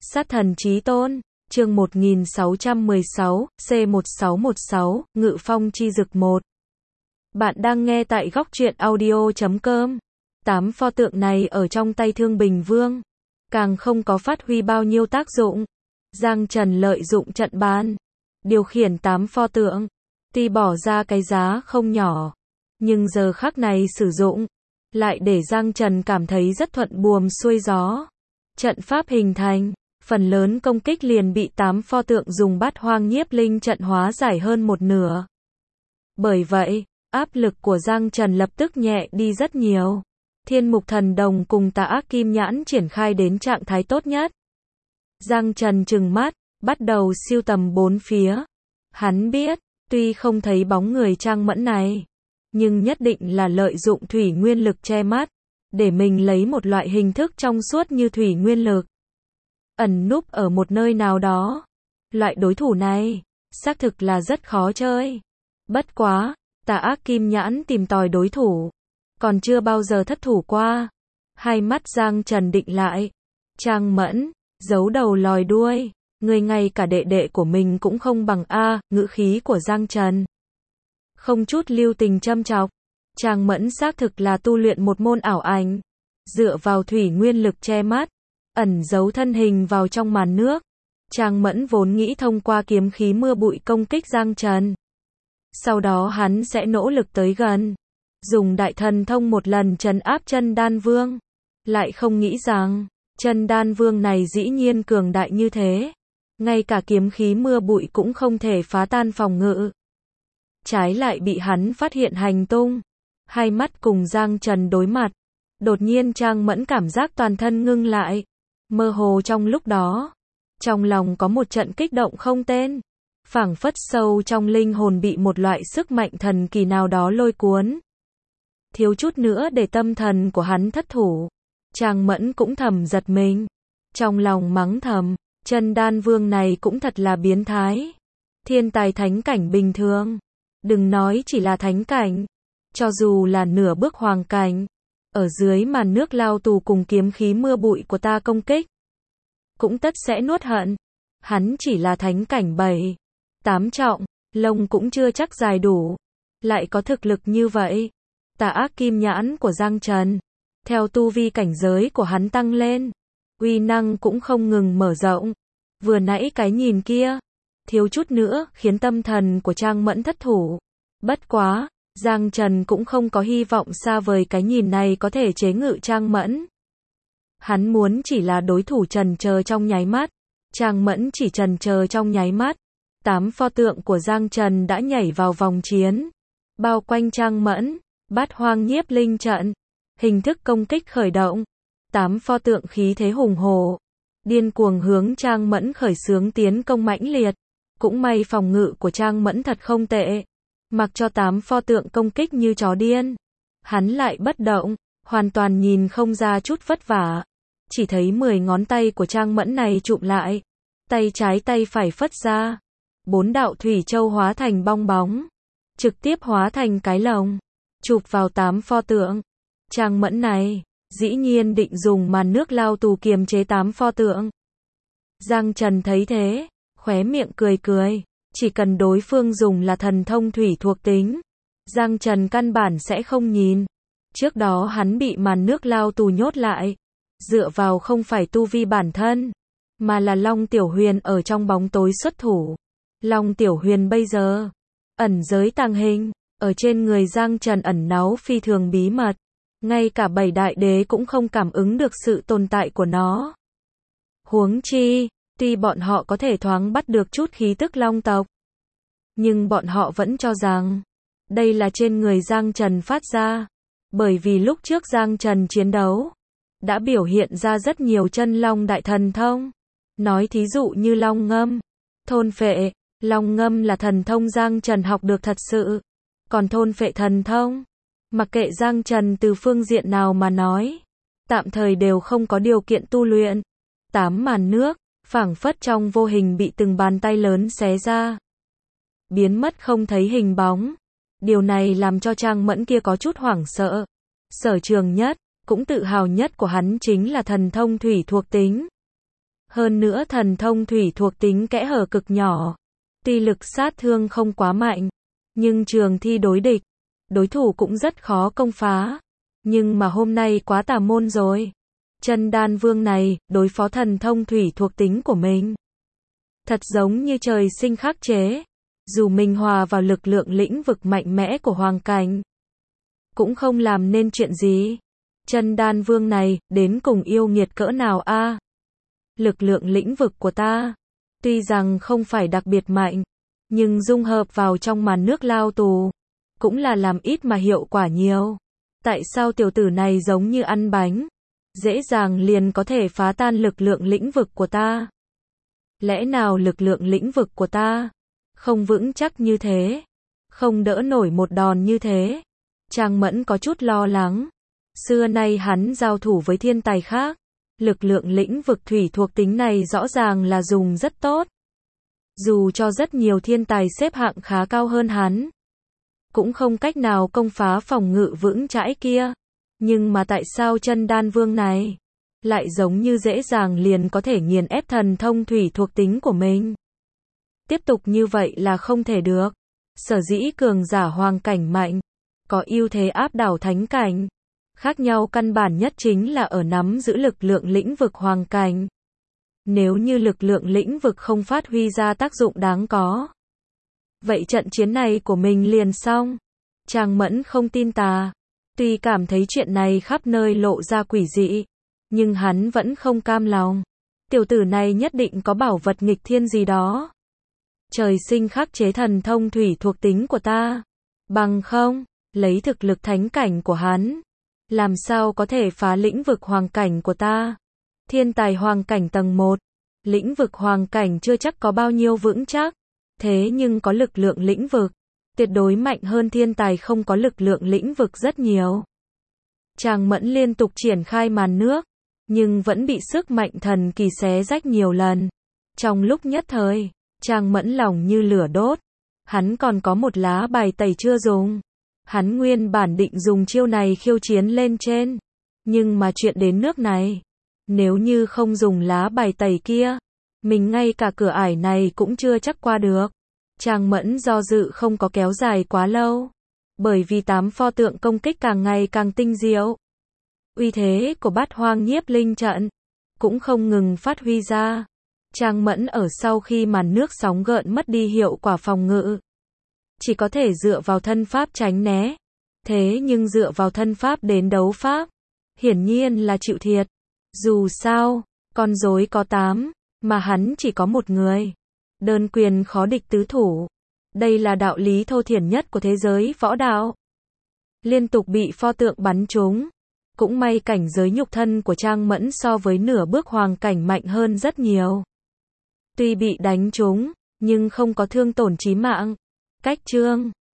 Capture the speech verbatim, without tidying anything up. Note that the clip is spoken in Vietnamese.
Sát thần chí tôn, chương một nghìn sáu trăm mười sáu, C một sáu một sáu, Ngự phong chi dực một. Bạn đang nghe tại góc truyện audio chấm com. Tám pho tượng này ở trong tay Thương Bình Vương, càng không có phát huy bao nhiêu tác dụng. Giang Trần lợi dụng trận bàn, điều khiển tám pho tượng, tuy bỏ ra cái giá không nhỏ, nhưng giờ khắc này sử dụng, lại để Giang Trần cảm thấy rất thuận buồm xuôi gió. Trận pháp hình thành, phần lớn công kích liền bị tám pho tượng dùng Bát Hoang Nhiếp Linh trận hóa giải hơn một nửa. Bởi vậy, áp lực của Giang Trần lập tức nhẹ đi rất nhiều. Thiên Mục Thần Đồng cùng Tà Ác Kim Nhãn triển khai đến trạng thái tốt nhất. Giang Trần trừng mắt, bắt đầu siêu tầm bốn phía. Hắn biết, tuy không thấy bóng người Trang Mẫn này, nhưng nhất định là lợi dụng thủy nguyên lực che mắt, để mình lấy một loại hình thức trong suốt như thủy nguyên lực, ẩn núp ở một nơi nào đó. Loại đối thủ này, xác thực là rất khó chơi. Bất quá, Tà Ác Kim Nhãn tìm tòi đối thủ, còn chưa bao giờ thất thủ qua. Hai mắt Giang Trần định lại. Trang Mẫn, giấu đầu lòi đuôi, người ngay cả đệ đệ của mình cũng không bằng a. Ngữ khí của Giang Trần không chút lưu tình châm chọc. Trang Mẫn xác thực là tu luyện một môn ảo ảnh, dựa vào thủy nguyên lực che mắt, ẩn giấu thân hình vào trong màn nước. Trang Mẫn vốn nghĩ thông qua kiếm khí mưa bụi công kích Giang Trần, sau đó hắn sẽ nỗ lực tới gần, dùng đại thần thông một lần trấn áp Chân Đan Vương. Lại không nghĩ rằng, Chân Đan Vương này dĩ nhiên cường đại như thế, ngay cả kiếm khí mưa bụi cũng không thể phá tan phòng ngự. Trái lại bị hắn phát hiện hành tung. Hai mắt cùng Giang Trần đối mặt, đột nhiên Trang Mẫn cảm giác toàn thân ngưng lại. Mơ hồ trong lúc đó, trong lòng có một trận kích động không tên, phảng phất sâu trong linh hồn bị một loại sức mạnh thần kỳ nào đó lôi cuốn. Thiếu chút nữa để tâm thần của hắn thất thủ. Trang Mẫn cũng thầm giật mình, trong lòng mắng thầm, Chân Đan Vương này cũng thật là biến thái. Thiên tài thánh cảnh bình thường, đừng nói chỉ là thánh cảnh, cho dù là nửa bước hoàng cảnh, ở dưới màn nước lao tù cùng kiếm khí mưa bụi của ta công kích, cũng tất sẽ nuốt hận. Hắn chỉ là thánh cảnh bảy, tám trọng, lông cũng chưa chắc dài đủ, lại có thực lực như vậy. Tà Ác Kim Nhãn của Giang Trần, theo tu vi cảnh giới của hắn tăng lên, uy năng cũng không ngừng mở rộng. Vừa nãy cái nhìn kia, thiếu chút nữa khiến tâm thần của Trang Mẫn thất thủ. Bất quá, Giang Trần cũng không có hy vọng xa vời cái nhìn này có thể chế ngự Trang Mẫn. Hắn muốn chỉ là đối thủ trần chờ trong nháy mắt. Trang Mẫn chỉ trần chờ trong nháy mắt. Tám pho tượng của Giang Trần đã nhảy vào vòng chiến, bao quanh Trang Mẫn. Bát Hoang Nhiếp Linh trận, hình thức công kích khởi động. Tám pho tượng khí thế hùng hổ, điên cuồng hướng Trang Mẫn khởi xướng tiến công mãnh liệt. Cũng may phòng ngự của Trang Mẫn thật không tệ, mặc cho tám pho tượng công kích như chó điên, hắn lại bất động, hoàn toàn nhìn không ra chút vất vả. Chỉ thấy mười ngón tay của Trang Mẫn này chụm lại, tay trái tay phải phất ra, bốn đạo thủy châu hóa thành bong bóng, trực tiếp hóa thành cái lồng, chụp vào tám pho tượng. Trang Mẫn này, dĩ nhiên định dùng màn nước lao tù kiềm chế tám pho tượng. Giang Trần thấy thế, khóe miệng cười cười, chỉ cần đối phương dùng là thần thông thủy thuộc tính, Giang Trần căn bản sẽ không nhìn. Trước đó hắn bị màn nước lao tù nhốt lại, dựa vào không phải tu vi bản thân, mà là Long Tiểu Huyền ở trong bóng tối xuất thủ. Long Tiểu Huyền bây giờ, ẩn giới tàng hình, ở trên người Giang Trần ẩn náu phi thường bí mật, ngay cả bảy đại đế cũng không cảm ứng được sự tồn tại của nó. Huống chi, tuy bọn họ có thể thoáng bắt được chút khí tức long tộc, nhưng bọn họ vẫn cho rằng đây là trên người Giang Trần phát ra, bởi vì lúc trước Giang Trần chiến đấu đã biểu hiện ra rất nhiều chân long đại thần thông. Nói thí dụ như long ngâm, thôn phệ. Long ngâm là thần thông Giang Trần học được thật sự, còn thôn phệ thần thông, mặc kệ Giang Trần từ phương diện nào mà nói, tạm thời đều không có điều kiện tu luyện. Tám màn nước, phảng phất trong vô hình bị từng bàn tay lớn xé ra, biến mất không thấy hình bóng. Điều này làm cho Trang Mẫn kia có chút hoảng sợ. Sở trường nhất, cũng tự hào nhất của hắn chính là thần thông thủy thuộc tính. Hơn nữa thần thông thủy thuộc tính kẽ hở cực nhỏ. Tuy lực sát thương không quá mạnh, nhưng trường thi đối địch, đối thủ cũng rất khó công phá. Nhưng mà hôm nay quá tà môn rồi. Chân đan vương này, đối phó thần thông thủy thuộc tính của mình. Thật giống như trời sinh khắc chế. Dù mình hòa vào lực lượng lĩnh vực mạnh mẽ của hoàng cảnh, cũng không làm nên chuyện gì. Chân đan vương này, đến cùng yêu nghiệt cỡ nào a? À? Lực lượng lĩnh vực của ta, tuy rằng không phải đặc biệt mạnh, nhưng dung hợp vào trong màn nước lao tù, cũng là làm ít mà hiệu quả nhiều. Tại sao tiểu tử này giống như ăn bánh, dễ dàng liền có thể phá tan lực lượng lĩnh vực của ta? Lẽ nào lực lượng lĩnh vực của ta không vững chắc như thế, không đỡ nổi một đòn như thế? Trang Mẫn có chút lo lắng. Xưa nay hắn giao thủ với thiên tài khác, lực lượng lĩnh vực thủy thuộc tính này rõ ràng là dùng rất tốt. Dù cho rất nhiều thiên tài xếp hạng khá cao hơn hắn, cũng không cách nào công phá phòng ngự vững chãi kia. Nhưng mà tại sao chân đan vương này lại giống như dễ dàng liền có thể nghiền ép thần thông thủy thuộc tính của mình? Tiếp tục như vậy là không thể được. Sở dĩ cường giả hoàng cảnh mạnh, có ưu thế áp đảo thánh cảnh. Khác nhau căn bản nhất chính là ở nắm giữ lực lượng lĩnh vực hoàng cảnh. Nếu như lực lượng lĩnh vực không phát huy ra tác dụng đáng có, vậy trận chiến này của mình liền xong. Trang Mẫn không tin tà. Tuy cảm thấy chuyện này khắp nơi lộ ra quỷ dị, nhưng hắn vẫn không cam lòng. Tiểu tử này nhất định có bảo vật nghịch thiên gì đó. Trời sinh khắc chế thần thông thủy thuộc tính của ta. Bằng không, lấy thực lực thánh cảnh của hắn, làm sao có thể phá lĩnh vực hoàng cảnh của ta? Thiên tài hoàng cảnh tầng một, lĩnh vực hoàng cảnh chưa chắc có bao nhiêu vững chắc, thế nhưng có lực lượng lĩnh vực, tuyệt đối mạnh hơn thiên tài không có lực lượng lĩnh vực rất nhiều. Trang Mẫn liên tục triển khai màn nước, nhưng vẫn bị sức mạnh thần kỳ xé rách nhiều lần. Trong lúc nhất thời, Trang Mẫn lòng như lửa đốt. Hắn còn có một lá bài tẩy chưa dùng. Hắn nguyên bản định dùng chiêu này khiêu chiến lên trên. Nhưng mà chuyện đến nước này, nếu như không dùng lá bài tẩy kia, mình ngay cả cửa ải này cũng chưa chắc qua được. Trang Mẫn do dự không có kéo dài quá lâu, bởi vì tám pho tượng công kích càng ngày càng tinh diệu. Uy thế của Bát Hoang Nhiếp Linh trận cũng không ngừng phát huy ra. Trang Mẫn ở sau khi màn nước sóng gợn mất đi hiệu quả phòng ngự, chỉ có thể dựa vào thân pháp tránh né. Thế nhưng dựa vào thân pháp đến đấu pháp, hiển nhiên là chịu thiệt. Dù sao, con rối có tám, mà hắn chỉ có một người. Đơn quyền khó địch tứ thủ. Đây là đạo lý thô thiển nhất của thế giới võ đạo. Liên tục bị pho tượng bắn trúng. Cũng may cảnh giới nhục thân của Trang Mẫn so với nửa bước hoàng cảnh mạnh hơn rất nhiều. Tuy bị đánh trúng, nhưng không có thương tổn chí mạng. Cách chương